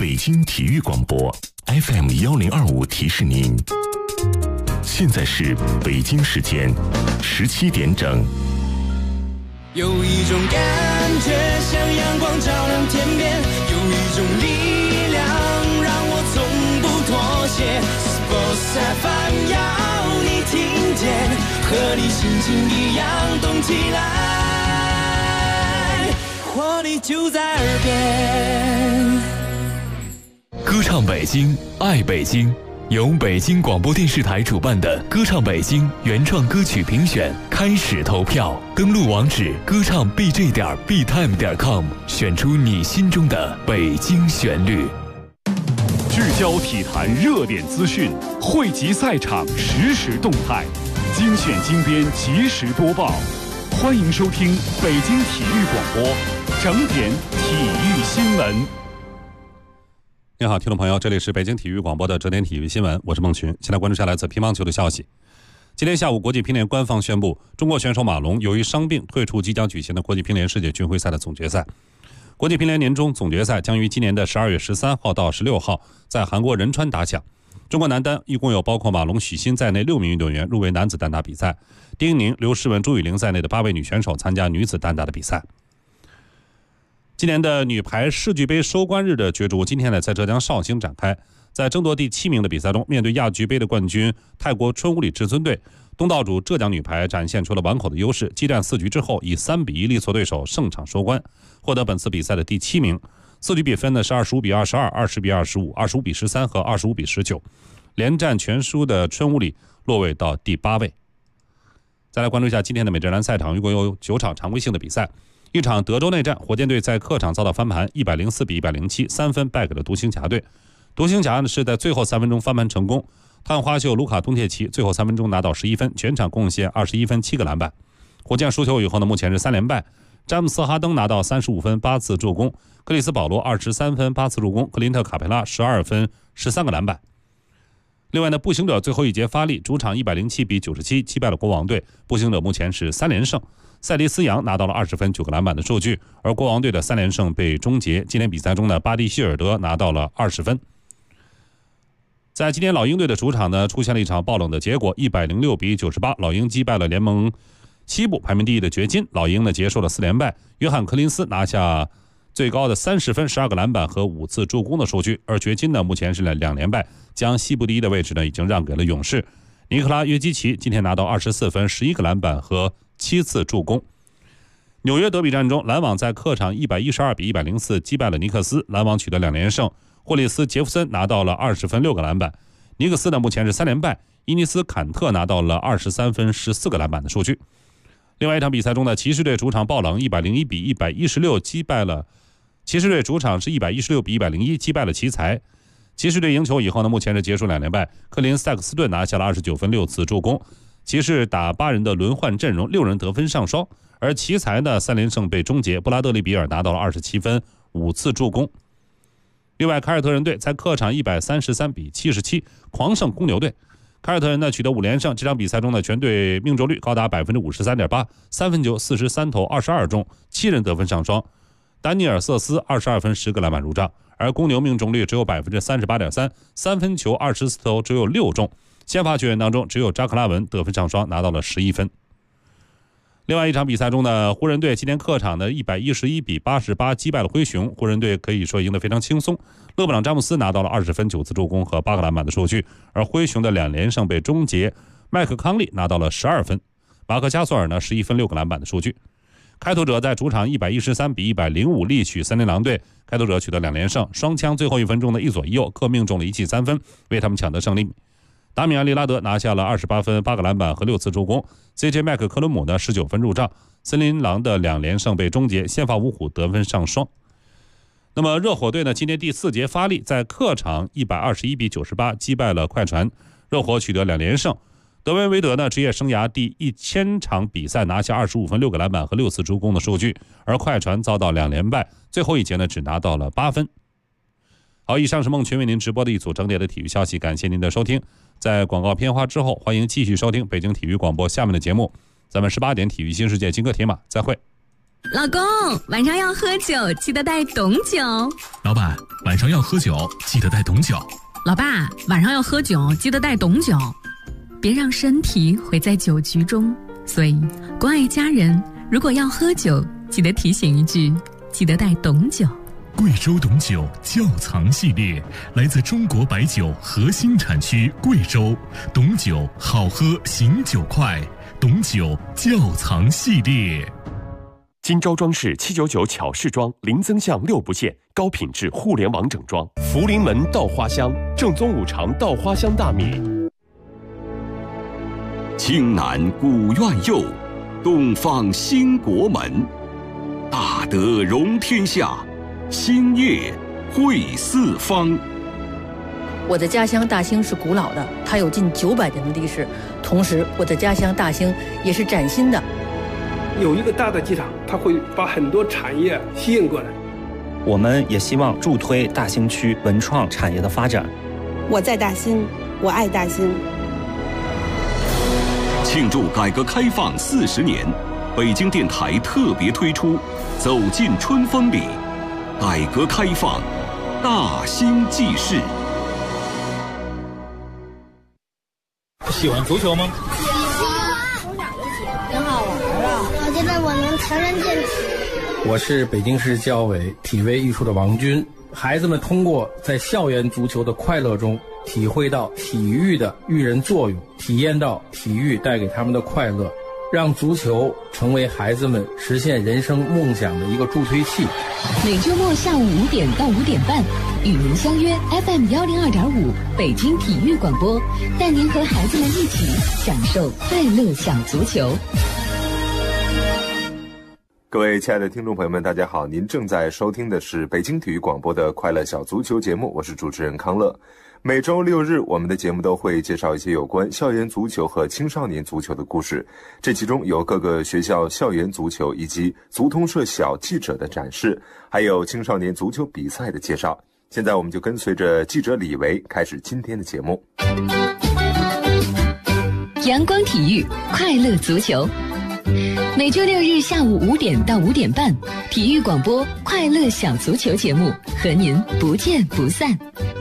北京体育广播 FM1025提示您，现在是北京时间17点整。 有一种感觉像阳光照亮天边，有一种力量让我从不妥协。Sports FM 要你听见，和你心情一样动起来，活力就在耳边。 歌唱北京，爱北京，由北京广播电视台主办的歌唱北京原创歌曲评选开始投票，登录网址歌唱 bj.btime.com， 选出你心中的北京旋律。 聚焦体坛热点资讯，汇集赛场实时动态，精选精编及时播报。欢迎收听北京体育广播整点体育新闻。 你好，听众朋友，这里是北京体育广播的整点体育新闻，我是孟群。先来关注下来自乒乓球的消息。今天下午，国际乒联官方宣布，中国选手马龙由于伤病退出即将举行的国际乒联世界巡回赛的总决赛。国际乒联年终总决赛将于今年的12月13号到16号在韩国仁川打响。中国男单一共有包括马龙、许昕在内6名运动员入围男子单打比赛，丁宁、刘诗雯、朱雨玲在内的8位女选手参加女子单打的比赛。今年的女排世俱杯收官日的角逐今天呢在浙江绍兴展开，在争夺第7名的比赛中，面对亚俱杯的冠军泰国春武里至尊队，东道主浙江女排展现出了完口的优势，激战4局之后以3比1力挫对手，胜场收官，获得本次比赛的第7名。4局比分呢是25比22、20比25、25比13和25比19，连战全输的春武里落位到第8位。再来关注一下今天的美职篮赛场，一共有9场常规性的比赛。一场德州内战，火箭队在客场遭到翻盘，104比107，3分败给了独行侠队。独行侠是在最后3分钟翻盘成功，探花秀卢卡东契奇最后3分钟拿到11分，全场贡献21分7个篮板。火箭输球以后呢，目前是3连败。詹姆斯哈登拿到35分8次助攻，克里斯保罗23分8次助攻，克林特卡佩拉12分13个篮板。另外呢，步行者最后一节发力，主场107比97击败了国王队，步行者目前是3连胜。塞利斯扬拿到了20分9个篮板的数据，而国王队的3连胜被终结。今天比赛中呢，巴蒂希尔德拿到了20分。在今天老鹰队的主场呢，出现了一场爆冷的结果，106比98，老鹰击败了联盟西部排名第1的掘金。老鹰呢结束了4连败，约翰柯林斯拿下最高的30分、12个篮板和5次助攻的数据，而掘金呢目前是2连败，将西部第1的位置呢已经让给了勇士。尼克拉约基奇今天拿到24分、11个篮板和7次助攻。纽约德比战中，篮网在客场112比104击败了尼克斯，篮网取得2连胜。霍利斯·杰弗森拿到了20分6个篮板。尼克斯呢目前是3连败，伊尼斯·坎特拿到了23分14个篮板的数据。另外一场比赛中呢，骑士队主场爆冷101比116击败了骑士队主场是116比101击败了奇才。骑士队赢球以后呢，目前是结束2连败。科林·塞克斯顿拿下了29分6次助攻。骑士打8人的轮换阵容，6人得分上双，而奇才呢3连胜被终结，布拉德利比尔拿到了27分5次助攻。另外，凯尔特人队在客场133比77狂胜公牛队。凯尔特人呢取得5连胜，这场比赛中呢全队命中率高达 53.8%， 三分球43投22中，7人得分上双。丹尼尔瑟斯22分10个篮板入账，而公牛命中率只有 38.3%， 三分球24投只有6中。先发球员当中，只有扎克拉文得分上双，拿到了11分。另外一场比赛中呢，湖人队今天客场的111比88击败了灰熊，湖人队可以说赢得非常轻松。勒布朗詹姆斯拿到了20分9次助攻和8个篮板的数据，而灰熊的2连胜被终结。麦克康利拿到了12分，马克加索尔呢11分6个篮板的数据。开拓者在主场113比105力取森林狼队，开拓者取得2连胜，双枪最后1分钟的一左一右各命中了1记3分，为他们抢得胜利。达米安·利拉德拿下了28分8个篮板和6次助攻， CJ 麦克科伦姆的19分入账。森林狼的2连胜被终结，先发五虎得分上双。那么热火队呢，今天第4节发力，在客场121比98击败了快船，热火取得2连胜。德文维德呢，职业生涯第1000场比赛拿下25分6个篮板和6次助攻的数据，而快船遭到2连败，最后一节呢只拿到了8分。好，以上是孟群为您直播的一组整点的体育消息，感谢您的收听。在广告片花之后，欢迎继续收听北京体育广播下面的节目。咱们18点体育新世界金戈铁马再会。 老公，晚上要喝酒，记得带懂酒。 老板， 晚上要喝酒记得带懂酒。 老爸，晚上要喝酒记得带懂酒，别让身体毁在酒局中。所以关爱家人，如果要喝酒记得提醒一句，记得带懂酒。 贵州董酒窖藏系列来自中国白酒核心产区贵州，董酒好喝醒酒快，董酒窖藏系列。 金招装饰799巧饰装，零增项6不限，高品质互联网整装。福临门稻花香，正宗五常稻花香大米。 青南古院右，东方兴国门。大德容天下，兴业汇四方。 我的家乡大兴是古老的，它有近900年的历史。同时，我的家乡大兴也是崭新的。 有一个大的机场，它会把很多产业吸引过来。 我们也希望助推大兴区文创产业的发展。 我在大兴，我爱大兴。 庆祝改革开放40年，北京电台特别推出《走进春风里》，改革开放大兴记事。 喜欢足球吗？ 喜欢，挺好玩啊！我觉得我能强身健体。 我是北京市教委体卫艺术的王军。孩子们通过在校园足球的快乐中，体会到体育的育人作用，体验到体育带给他们的快乐，让足球成为孩子们实现人生梦想的一个助推器。 每周末下午5点到5点半，与您相约 FM102.5北京体育广播，带您和孩子们一起享受快乐小足球。 各位亲爱的听众朋友们，大家好，您正在收听的是北京体育广播的快乐小足球节目，我是主持人康乐。每周6日，我们的节目都会介绍一些有关校园足球和青少年足球的故事，这其中有各个学校校园足球以及足通社小记者的展示，还有青少年足球比赛的介绍。现在我们就跟随着记者李维开始今天的节目。 阳光体育，快乐足球。每周6日下午5点到5点半，体育广播快乐小足球节目和您不见不散。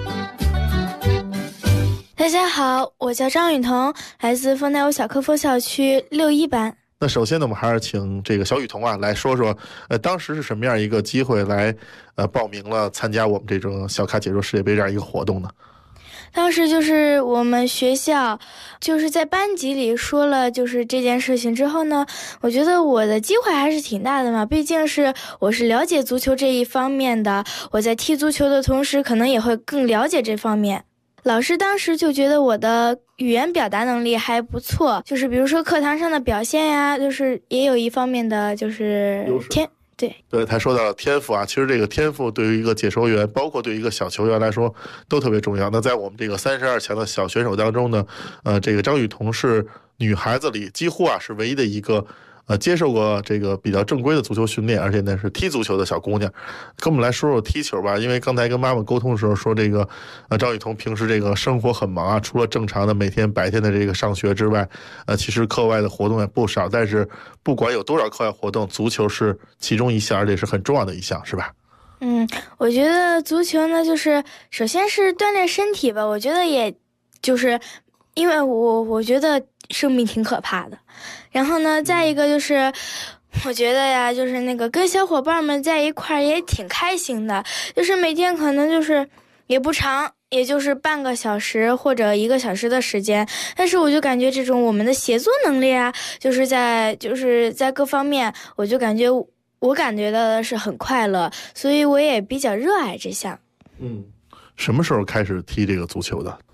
大家好，我叫张雨桐，来自丰台坞小科夫校区61班。 那首先呢，我们还是请这个小雨桐啊来说说，当时是什么样一个机会来报名了参加我们这种小咖解说世界杯这样一个活动呢？ 当时就是我们学校就是在班级里说了就是这件事情之后呢，我觉得我的机会还是挺大的嘛，毕竟我是了解足球这一方面的，我在踢足球的同时可能也会更了解这方面。老师当时就觉得我的语言表达能力还不错，就是比如说课堂上的表现呀，就是也有一方面的就是对， 他说到天赋啊，其实这个天赋对于一个解说员，包括对于一个小球员来说都特别重要。那在我们这个32强的小选手当中呢，这个张雨桐是女孩子里几乎啊是唯一的一个接受过这个比较正规的足球训练，而且呢是踢足球的小姑娘。跟我们来说说踢球吧，因为刚才跟妈妈沟通的时候说，这个张雨桐平时这个生活很忙啊，除了正常的每天白天的这个上学之外，其实课外的活动也不少。但是不管有多少课外活动，足球是其中一项，而且是很重要的一项，是吧？ 我觉得足球呢，就是首先是锻炼身体吧，我觉得也就是因为我觉得生命挺可怕的，然后呢再一个就是我觉得呀，就是那个跟小伙伴们在一块儿也挺开心的，就是每天可能就是也不长，也就是半个小时或者1个小时的时间，但是我就感觉这种我们的协作能力啊，就是在各方面，我就感觉我感觉到的是很快乐，所以我也比较热爱这项。 什么时候开始踢这个足球的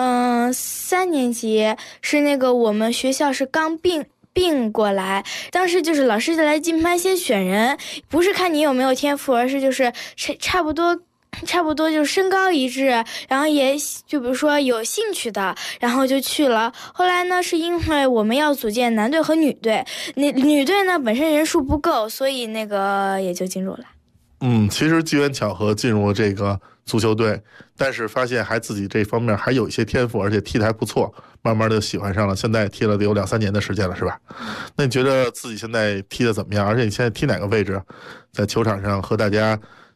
？3年级是那个我们学校是刚并过来，当时就是老师就来进班先选人，不是看你有没有天赋，而是就是差不多就是身高一致，然后也就比如说有兴趣的，然后就去了。后来呢，是因为我们要组建男队和女队，女队呢本身人数不够，所以那个也就进入了。 其实机缘巧合进入了这个足球队，但是发现还自己这方面还有一些天赋，而且踢得还不错，慢慢的喜欢上了，现在踢了得有2-3年的时间了，是吧？那你觉得自己现在踢得怎么样？而且你现在踢哪个位置？在球场上和大家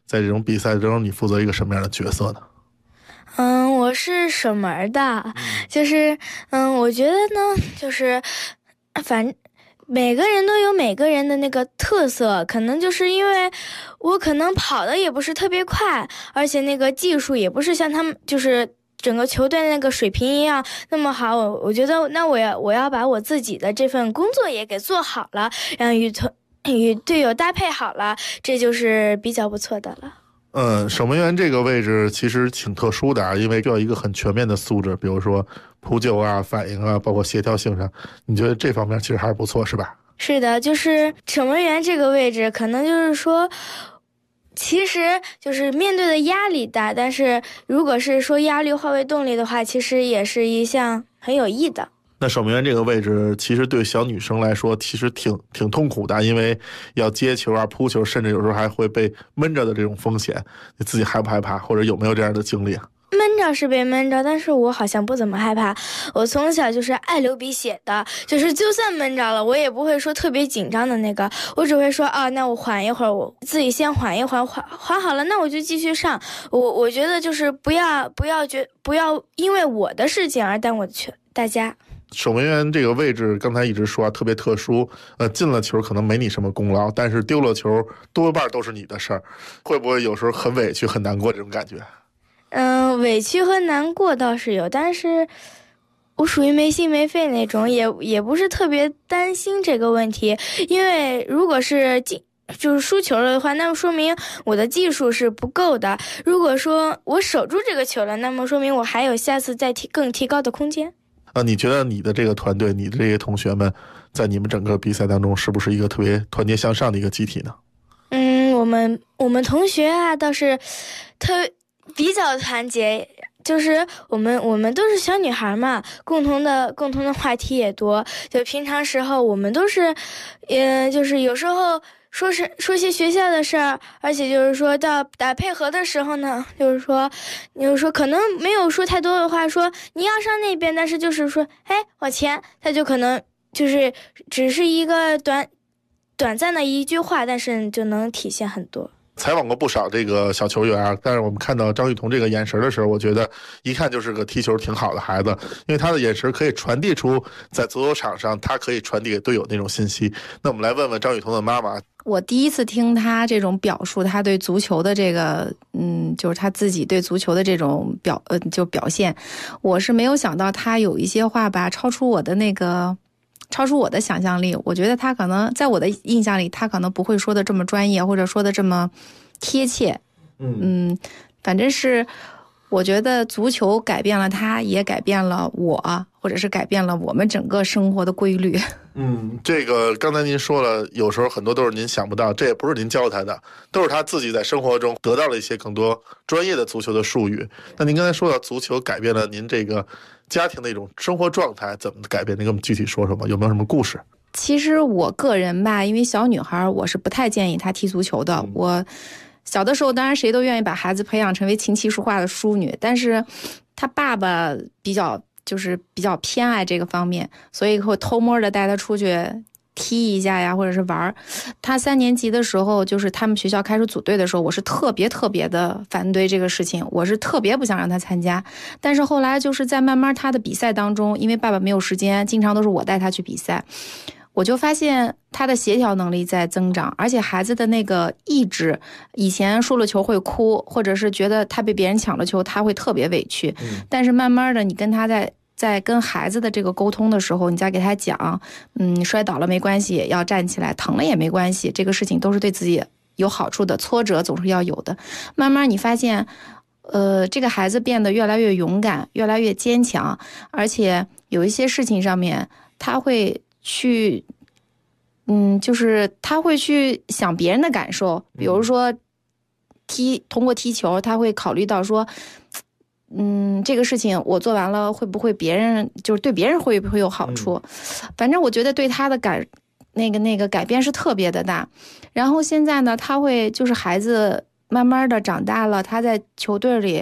在这种比赛中，你负责一个什么样的角色呢？ 我是守门的，就是我觉得呢，就是每个人都有每个人的那个特色，可能就是因为我可能跑的也不是特别快，而且那个技术也不是像他们就是整个球队那个水平一样那么好，我觉得那我要把我自己的这份工作也给做好了，然后与队友搭配好了，这就是比较不错的了。 守门员这个位置其实挺特殊的啊，因为需要一个很全面的素质，比如说扑救啊、反应啊，包括协调性上，你觉得这方面其实还是不错，是吧？ 是的，就是守门员这个位置，可能就是说，其实就是面对的压力大，但是如果是说压力化为动力的话，其实也是一项很有益的。 那守门员这个位置其实对小女生来说其实挺痛苦的，因为要接球啊、扑球，甚至有时候还会被闷着的这种风险，你自己害不害怕，或者有没有这样的经历啊？ 闷着是被闷着，但是我好像不怎么害怕。我从小就是爱流鼻血的，就是就算闷着了，我也不会说特别紧张的那个，我只会说那我缓一会儿，我自己先缓一缓，缓好了，那我就继续上。我觉得就是不要因为我的事情而耽误大家。 守门员这个位置刚才一直说特别特殊，进了球可能没你什么功劳，但是丢了球多半都是你的事儿，会不会有时候很委屈很难过这种感觉？ 委屈和难过倒是有，但是我属于没心没肺那种，也不是特别担心这个问题，因为如果是就是输球了的话，那么说明我的技术是不够的，如果说我守住这个球了，那么说明我还有下次再更提高的空间。 你觉得你的这个团队，你的这些同学们，在你们整个比赛当中，是不是一个特别团结向上的一个集体呢？ 我们同学啊，倒是比较团结，就是我们都是小女孩嘛，共同的话题也多，就平常时候我们都是，就是有时候说些学校的事儿，而且就是说到打配合的时候呢，就是说可能没有说太多的话，说你要上那边，但是就是说往前，他就可能就是只是一个短暂的一句话，但是就能体现很多。 采访过不少这个小球员啊，但是我们看到张雨桐这个眼神的时候，我觉得一看就是个踢球挺好的孩子，因为他的眼神可以传递出在足球场上他可以传递给队友那种信息。那我们来问问张雨桐的妈妈， 我第一次听他这种表述，他对足球的这个就是他自己对足球的这种表现，我是没有想到他有一些话吧超出我的想象力。我觉得他可能在我的印象里，他可能不会说的这么专业，或者说的这么贴切。反正是我觉得足球改变了他，也改变了我，或者是改变了我们整个生活的规律。 这个刚才您说了，有时候很多都是您想不到，这也不是您教他的，都是他自己在生活中得到了一些更多专业的足球的术语。那您刚才说到足球改变了您这个家庭的一种生活状态，怎么改变？您给我们具体说说吧，有没有什么故事？ 其实我个人吧，因为小女孩，我是不太建议她踢足球的。我小的时候，当然谁都愿意把孩子培养成为琴棋书画的淑女，但是她爸爸比较偏爱这个方面，所以会偷摸的带她出去踢一下呀，或者是玩。他3年级的时候，就是他们学校开始组队的时候，我是特别的反对这个事情，我是特别不想让他参加。但是后来就是在慢慢他的比赛当中，因为爸爸没有时间，经常都是我带他去比赛，我就发现他的协调能力在增长，而且孩子的那个意志，以前输了球会哭，或者是觉得他被别人抢了球他会特别委屈，但是慢慢的你跟他在跟孩子的这个沟通的时候，你再给他讲，摔倒了没关系，要站起来，疼了也没关系，这个事情都是对自己有好处的，挫折总是要有的。慢慢你发现，这个孩子变得越来越勇敢，越来越坚强，而且有一些事情上面，他会去，就是他会去想别人的感受，比如说通过踢球，他会考虑到说，这个事情我做完了会不会就是对别人会不会有好处？反正我觉得对他的那个改变是特别的大。然后现在呢，他会就是孩子慢慢的长大了，他在球队里，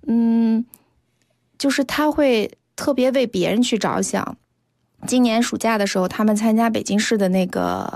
就是他会特别为别人去着想。今年暑假的时候，他们参加北京市的那个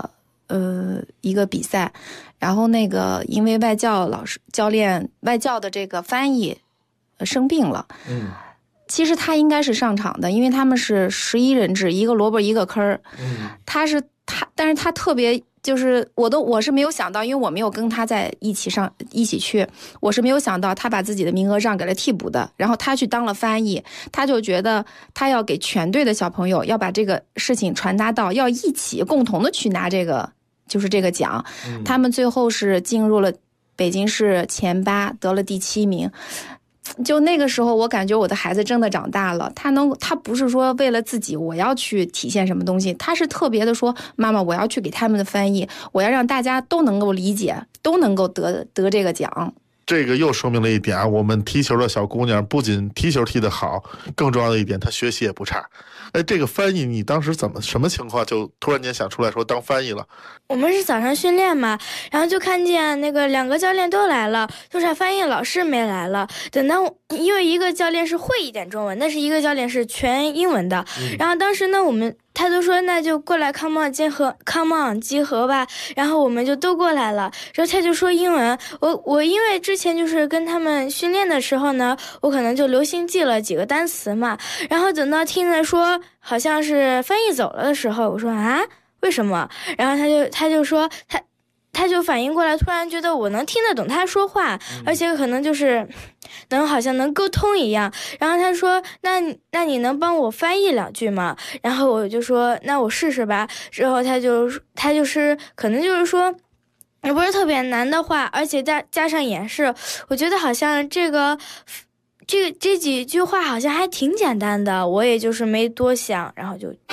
一个比赛，然后那个因为外教的这个翻译生病了，其实他应该是上场的，因为他们是11人制，一个萝卜一个坑儿，但是他特别就是我是没有想到，因为我没有跟他在一起去，我是没有想到他把自己的名额让给了替补的，然后他去当了翻译，他就觉得他要给全队的小朋友要把这个事情传达到，要一起共同的去拿这个奖，他们最后是进入了北京市前8，得了第7名。就那个时候我感觉我的孩子真的长大了，他不是说为了自己我要去体现什么东西，他是特别的说，妈妈我要去给他们的翻译，我要让大家都能够理解，都能够得这个奖。 这个又说明了一点啊，我们踢球的小姑娘不仅踢球踢得好，更重要的一点她学习也不差。这个翻译你当时什么情况就突然间想出来说当翻译了？ 我们是早上训练嘛，然后就看见那个2个教练都来了，就是翻译老师没来了。等到因为一个教练是会一点中文，但是一个教练是全英文的，然后当时呢他就说那就过来 come on 集合吧，然后我们就都过来了，然后他就说英文，我因为之前就是跟他们训练的时候呢，我可能就流行记了几个单词嘛，然后等到听着说好像是翻译走了的时候，我说啊为什么？然后他就说他就反应过来，突然觉得我能听得懂他说话，而且可能就是好像能沟通一样。然后他说那你能帮我翻译2句吗？然后我就说那我试试吧。之后他就是可能就是说也不是特别难的话，而且加上演示，我觉得好像这几句话好像还挺简单的，我也就是没多想，然后就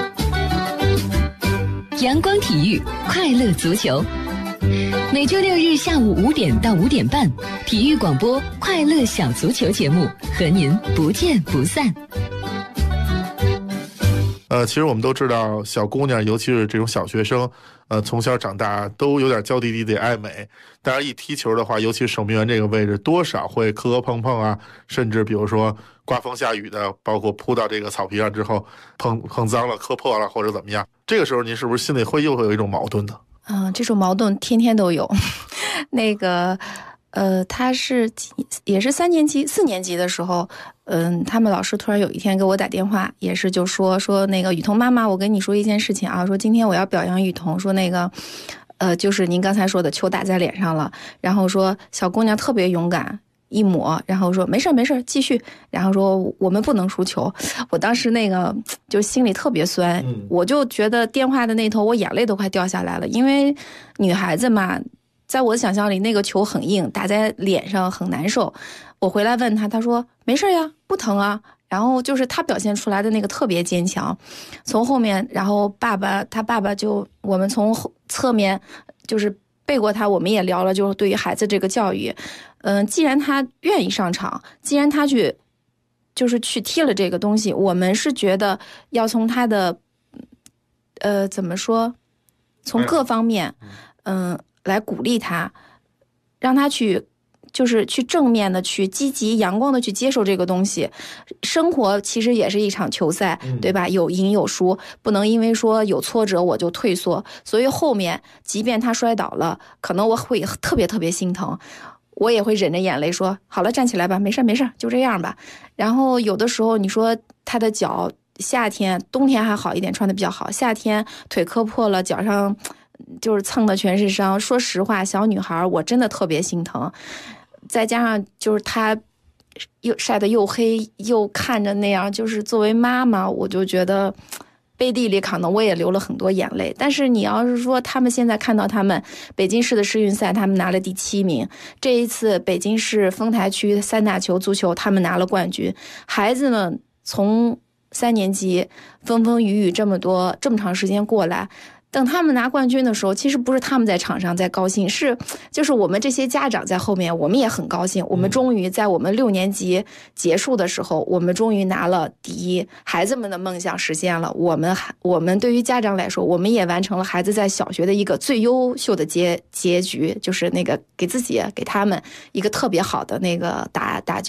阳光体育快乐足球，每周6日下午5点到5点半，体育广播快乐小足球节目和您不见不散。 其实我们都知道，小姑娘尤其是这种小学生，从小长大都有点娇滴滴的爱美。当然，一踢球的话，尤其守门员这个位置，多少会磕碰碰啊，甚至比如说刮风下雨的，包括扑到这个草皮上之后碰脏了、磕破了或者怎么样。这个时候，您是不是心里又会有一种矛盾的？ 这种矛盾天天都有。那个他也是4年级的时候，他们老师突然有一天给我打电话，也是就说那个雨桐妈妈，我跟你说一件事情啊，说今天我要表扬雨桐，说那个就是您刚才说的球打在脸上了，然后说小姑娘特别勇敢，一抹，然后说没事继续，然后说我们不能输球。我当时那个就心里特别酸，我就觉得电话的那头我眼泪都快掉下来了，因为女孩子嘛，在我的想象里那个球很硬，打在脸上很难受。我回来问他说没事呀，不疼啊。然后就是他表现出来的那个特别坚强。从后面，然后他爸爸就我们从侧面就是背过他，我们也聊了，就是对于孩子这个教育，既然他愿意上场，既然他去踢了这个东西，我们是觉得要从他的怎么说，从各方面来鼓励他，让他去正面的去积极阳光的去接受这个东西。生活其实也是一场球赛，对吧？有赢有输，不能因为说有挫折我就退缩。所以后面即便他摔倒了，可能我会特别特别心疼，我也会忍着眼泪说好了，站起来吧，没事就这样吧。然后有的时候你说他的脚，夏天冬天还好一点，穿的比较好，夏天腿磕破了，脚上就是蹭的全是伤。说实话，小女孩我真的特别心疼，再加上就是她又晒得又黑，又看着那样，就是作为妈妈，我就觉得背地里可能我也流了很多眼泪。但是你要是说他们现在看到他们北京市的世运赛，他们拿了第7名，这一次北京市丰台区3大球足球他们拿了冠军，孩子们从3年级风风雨雨这么长时间过来，等他们拿冠军的时候，其实不是他们在场上在高兴，就是我们这些家长在后面，我们也很高兴。我们终于在我们6年级结束的时候，我们终于拿了第1，孩子们的梦想实现了。我们对于家长来说，我们也完成了孩子在小学的一个最优秀的结局，就是那个给自己给他们一个特别好的那个答卷。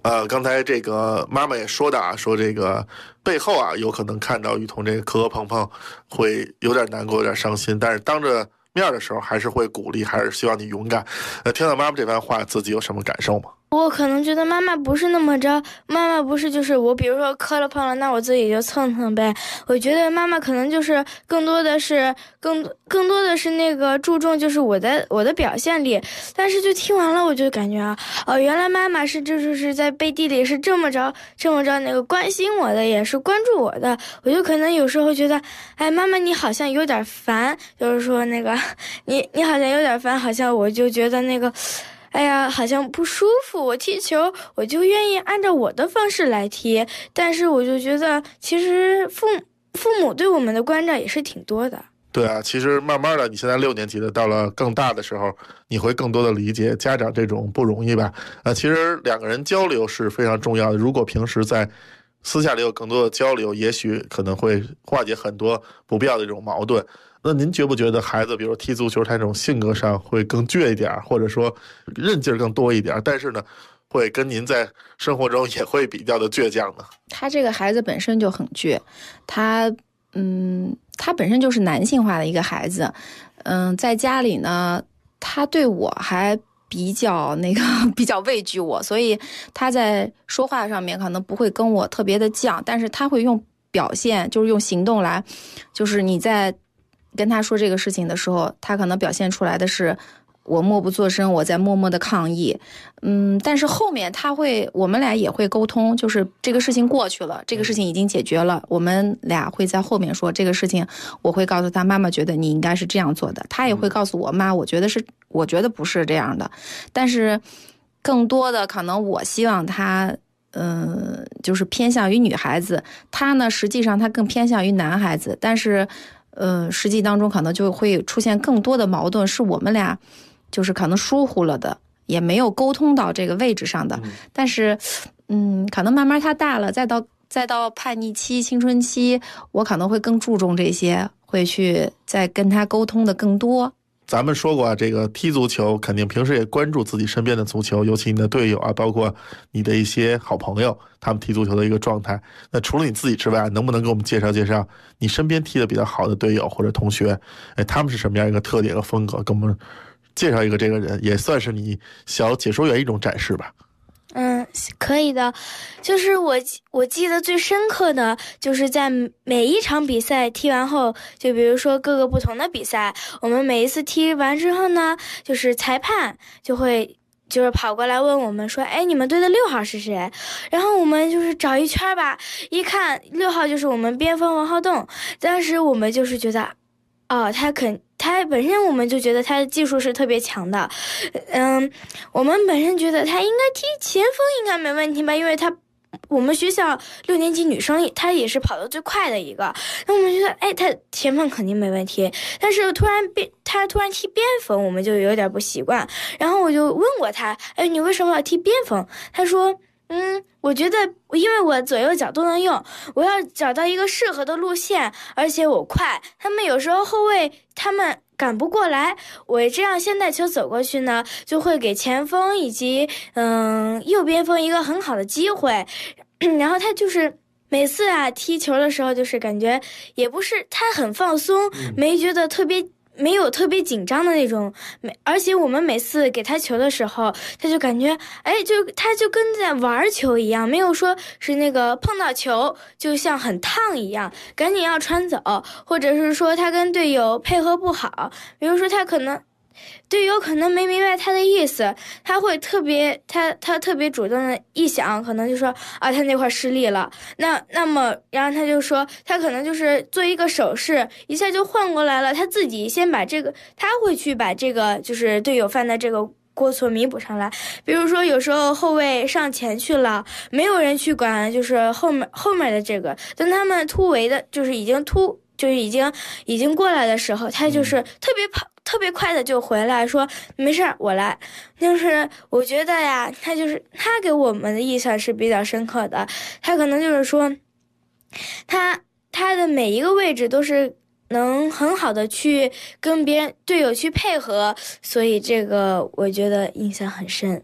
刚才这个妈妈也说的啊，说这个背后啊有可能看到雨桐这个磕磕碰碰，会有点难过，有点伤心，但是当着面的时候还是会鼓励，还是希望你勇敢。听到妈妈这番话，自己有什么感受吗？ 我可能觉得妈妈不是那么着，妈妈不是就是我，比如说磕了碰了，那我自己就蹭蹭呗。我觉得妈妈可能就是更多的是那个注重就是我的表现力。但是就听完了，我就感觉原来妈妈是就是在背地里是这么着那个关心我的，也是关注我的。我就可能有时候觉得，哎，妈妈你好像有点烦，就是说那个你好像有点烦，好像我就觉得那个。哎呀，好像不舒服。我踢球，我就愿意按照我的方式来踢，但是我就觉得，其实父母对我们的关照也是挺多的。 对啊，其实慢慢的，你现在6年级的，到了更大的时候，你会更多的理解家长这种不容易吧？其实2个人交流是非常重要的。如果平时在私下里有更多的交流，也许可能会化解很多不必要的这种矛盾。那您觉不觉得孩子比如踢足球他这种性格上会更倔一点，或者说韧劲儿更多一点，但是呢会跟您在生活中也会比较的倔强呢？ 他这个孩子本身就很倔，他本身就是男性化的一个孩子，在家里呢他对我还比较畏惧我，所以他在说话上面可能不会跟我特别的犟，但是他会用表现，就是用行动来，就是你在跟他说这个事情的时候，他可能表现出来的是我默不作声，我在默默的抗议。但是后面我们俩也会沟通，就是这个事情过去了，这个事情已经解决了，我们俩会在后面说这个事情，我会告诉他妈妈觉得你应该是这样做的，他也会告诉我妈，我觉得不是这样的。但是更多的可能我希望他就是偏向于女孩子，他呢实际上他更偏向于男孩子，但是实际当中可能就会出现更多的矛盾，是我们俩就是可能疏忽了的，也没有沟通到这个位置上的。但是可能慢慢他大了，再到叛逆期、青春期，我可能会更注重这些，会去再跟他沟通的更多。 咱们说过啊，这个踢足球肯定平时也关注自己身边的足球，尤其你的队友啊，包括你的一些好朋友，他们踢足球的一个状态。那除了你自己之外，能不能给我们介绍介绍你身边踢的比较好的队友或者同学？他们是什么样一个特点和风格？给我们介绍一个这个人，也算是你小解说员一种展示吧。 可以的。就是我记得最深刻的就是在每一场比赛踢完后，就比如说各个不同的比赛，我们每一次踢完之后呢，就是裁判就是跑过来问我们说，哎，你们队的6号是谁？然后我们就是找一圈吧，一看6号就是我们边锋王浩栋。当时我们就是觉得他本身我们就觉得他的技术是特别强的，我们本身觉得他应该踢前锋应该没问题吧，因为我们学校6年级女生她也是跑得最快的一个，那我们觉得他前锋肯定没问题，但是他突然踢边锋，我们就有点不习惯。然后我就问过他，你为什么要踢边锋？他说我觉得因为我左右脚都能用，我要找到一个适合的路线，而且我快，他们有时候后卫他们赶不过来，我这样先带球走过去呢，就会给前锋以及右边锋一个很好的机会。然后他就是每次踢球的时候，就是感觉也不是他很放松，没有特别紧张的那种，而且我们每次给他球的时候，他就感觉他就跟在玩球一样，没有说是那个碰到球就像很烫一样赶紧要传走，或者是说他跟队友配合不好，比如说队友可能没明白他的意思，他会特别主动的一想，可能就说他那块失利了，那么然后他就说他可能就是做一个手势，一下就换过来了，他自己先把这个，他会去把这个就是队友犯的这个过错弥补上来。比如说有时候后卫上前去了，没有人去管就是后面的这个，等他们突围的就是已经过来的时候，他就是特别快的就回来说没事我来。就是我觉得他给我们的印象是比较深刻的，他可能就是说他的每一个位置都是能很好的去跟别人队友去配合，所以这个我觉得印象很深。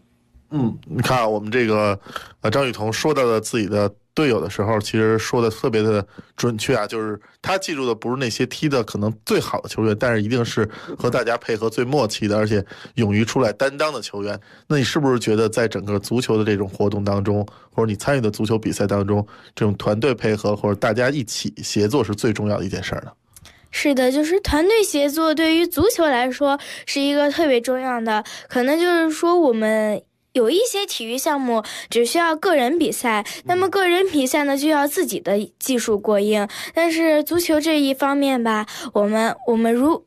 你看我们这个张雨桐说到的自己的队友的时候，其实说的特别的准确啊，就是他记住的不是那些踢的可能最好的球员，但是一定是和大家配合最默契的，而且勇于出来担当的球员。那你是不是觉得在整个足球的这种活动当中，或者你参与的足球比赛当中，这种团队配合或者大家一起协作是最重要的一件事呢？ 是的，就是团队协作对于足球来说是一个特别重要的，可能就是说我们有一些体育项目只需要个人比赛，那么个人比赛呢就要自己的技术过硬，但是足球这一方面吧，我们如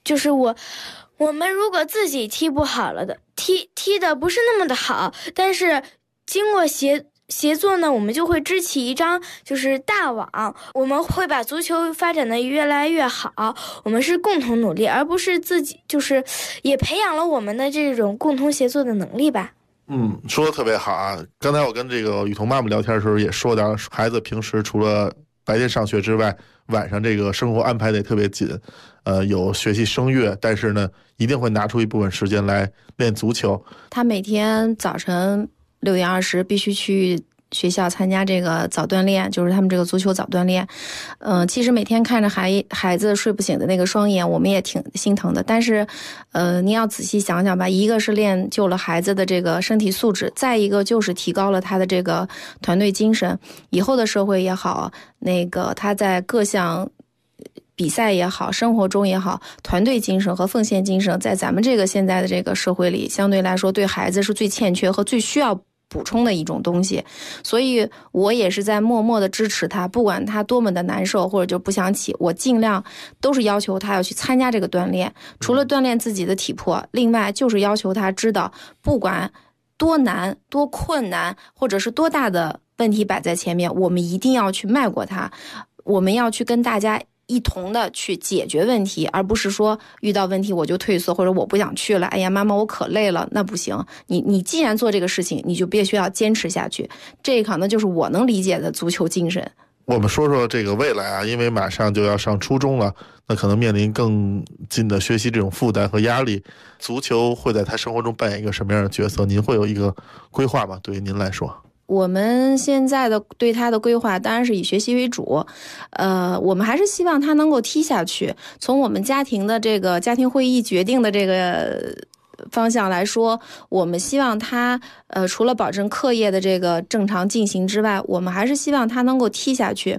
果自己踢不好了的，踢的不是那么的好，但是经过协作呢，我们就会织起一张就是大网，我们会把足球发展的越来越好，我们是共同努力，而不是自己，就是也培养了我们的这种共同协作的能力吧。 说的特别好啊！刚才我跟这个雨桐妈妈聊天的时候也说到，孩子平时除了白天上学之外，晚上这个生活安排得特别紧，有学习声乐，但是呢，一定会拿出一部分时间来练足球。 他每天早晨6点20必须去学校参加这个早锻炼，就是他们这个足球早锻炼。其实每天看着孩子睡不醒的那个双眼，我们也挺心疼的。但是，你要仔细想想吧，一个是练就了孩子的这个身体素质，再一个就是提高了他的这个团队精神。以后的社会也好，那个他在各项比赛也好，生活中也好，团队精神和奉献精神，在咱们这个现在的这个社会里，相对来说对孩子是最欠缺和最需要补充的一种东西。所以我也是在默默的支持他，不管他多么的难受或者就不想起，我尽量都是要求他要去参加这个锻炼，除了锻炼自己的体魄，另外就是要求他知道，不管多难多困难或者是多大的问题摆在前面，我们一定要去迈过它，我们要去跟大家一同的去解决问题，而不是说遇到问题我就退缩，或者我不想去了，哎呀妈妈我可累了，那不行，你既然做这个事情，你就必须要坚持下去。这可能就是我能理解的足球精神。 我们说说这个未来啊，因为马上就要上初中了，那可能面临更近的学习这种负担和压力，足球会在他生活中扮演一个什么样的角色？您会有一个规划吗？对于您来说？ 我们现在的对他的规划当然是以学习为主，我们还是希望他能够踢下去。从我们家庭的这个家庭会议决定的这个方向来说，我们希望他除了保证课业的这个正常进行之外，我们还是希望他能够踢下去。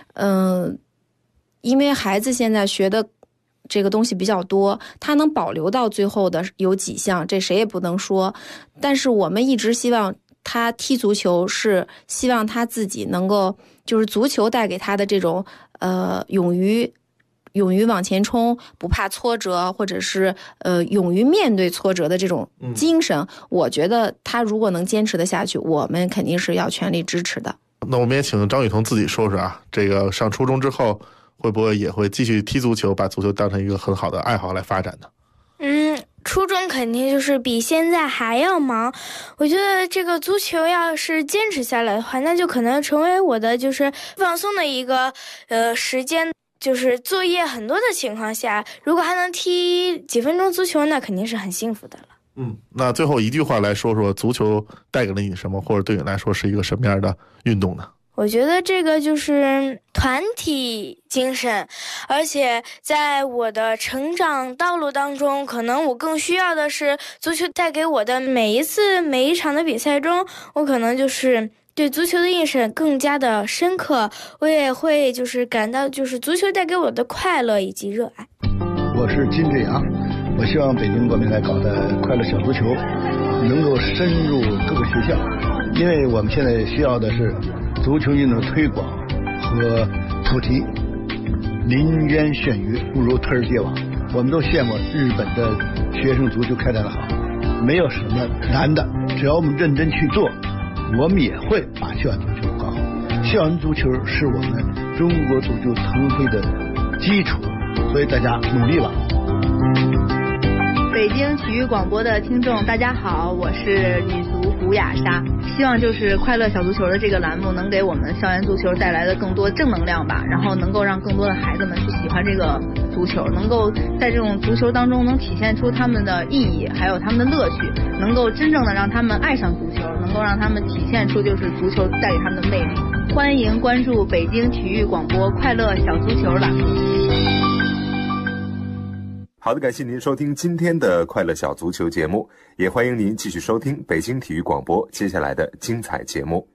因为孩子现在学的这个东西比较多，他能保留到最后的有几项，这谁也不能说。但是我们一直希望他踢足球，是希望他自己能够，就是足球带给他的这种勇于往前冲，不怕挫折，或者是勇于面对挫折的这种精神。我觉得他如果能坚持得下去，我们肯定是要全力支持的。 那我们也请张雨桐自己说说啊，这个上初中之后会不会也会继续踢足球，把足球当成一个很好的爱好来发展呢？ 初中肯定就是比现在还要忙，我觉得这个足球要是坚持下来的话，那就可能成为我的就是放松的一个时间，就是作业很多的情况下，如果还能踢几分钟足球，那肯定是很幸福的了。 那最后一句话来说说足球带给了你什么，或者对你来说是一个什么样的运动呢？ 我觉得这个就是团体精神，而且在我的成长道路当中，可能我更需要的是足球带给我的每一场的比赛中，我可能就是对足球的印象更加的深刻，我也会就是感到就是足球带给我的快乐以及热爱。 我是金志阳，我希望北京国民来搞的快乐小足球能够深入各个学校，因为我们现在需要的是足球运动推广和普及。林渊炫鱼不如推而皆网，我们都羡慕日本的学生足球开展的好，没有什么难的，只要我们认真去做，我们也会把校园足球搞好。校园足球是我们中国足球腾飞的基础，所以大家努力吧。 北北京体育广播的听众，大家好，我是女足古雅莎。希望就是快乐小足球的这个栏目能给我们校园足球带来的更多正能量吧，然后能够让更多的孩子们去喜欢这个足球，能够在这种足球当中能体现出他们的意义，还有他们的乐趣，能够真正的让他们爱上足球，能够让他们体现出就是足球带给他们的魅力。欢迎关注北京体育广播快乐小足球栏目。 好的，感谢您收听今天的快乐小足球节目，也欢迎您继续收听北京体育广播接下来的精彩节目。